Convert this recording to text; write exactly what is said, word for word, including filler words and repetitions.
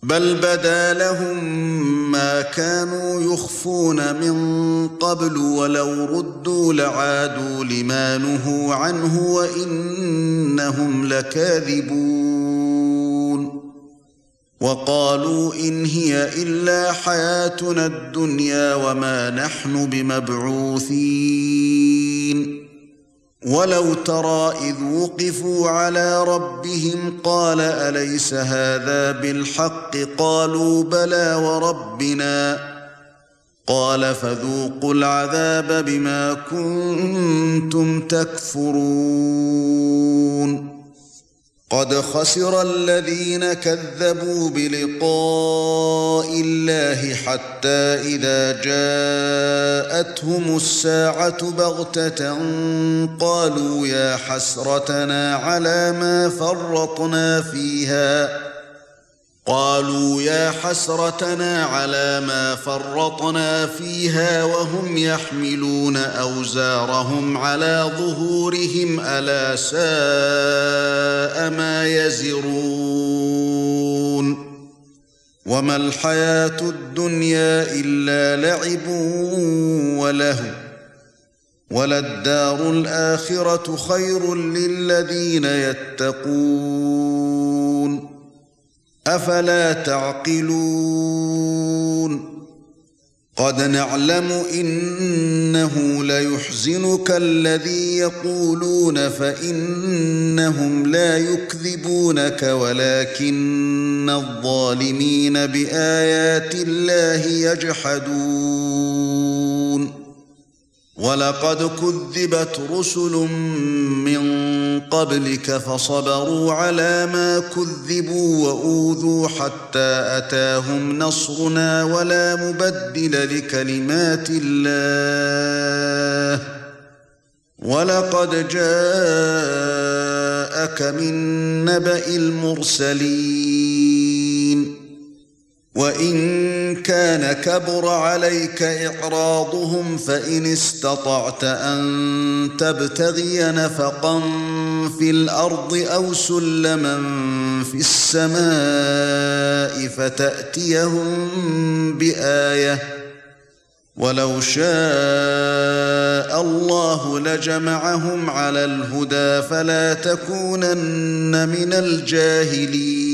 بل بدا لهم ما كانوا يخفون من قبل ولو ردوا لعادوا لما نهوا عنه وإنهم لكاذبون وقالوا إن هي إلا حياتنا الدنيا وما نحن بمبعوثين ولو ترى إذ وقفوا على ربهم قال أليس هذا بالحق قالوا بلى وربنا قال فذوقوا العذاب بما كنتم تكفرون قد خسر الذين كذبوا بلقاء الله حتى إذا جاءتهم الساعة بغتة قالوا يا حسرتنا على ما فرطنا فيها قالوا يا حسرتنا على ما فرطنا فيها وهم يحملون أوزارهم على ظهورهم ألا ساء ما يزرون وما الحياة الدنيا إلا لعب ولهو وللدار الآخرة خير للذين يتقون أفلا تعقلون قد نعلم إنه ليحزنك الذي يقولون فإنهم لا يكذبونك ولكن الظالمين بآيات الله يجحدون ولقد كذبت رسل من قبلك فصبروا على ما كذبوا وأوذوا حتى أتاهم نصرنا ولا مبدل لكلمات الله ولقد جاءك من نبأ المرسلين وإن كان كبر عليك إعراضهم فإن استطعت أن تبتغي نفقا في الأرض أو سلما في السماء فتأتيهم بآية ولو شاء الله لجمعهم على الهدى فلا تكونن من الجاهلين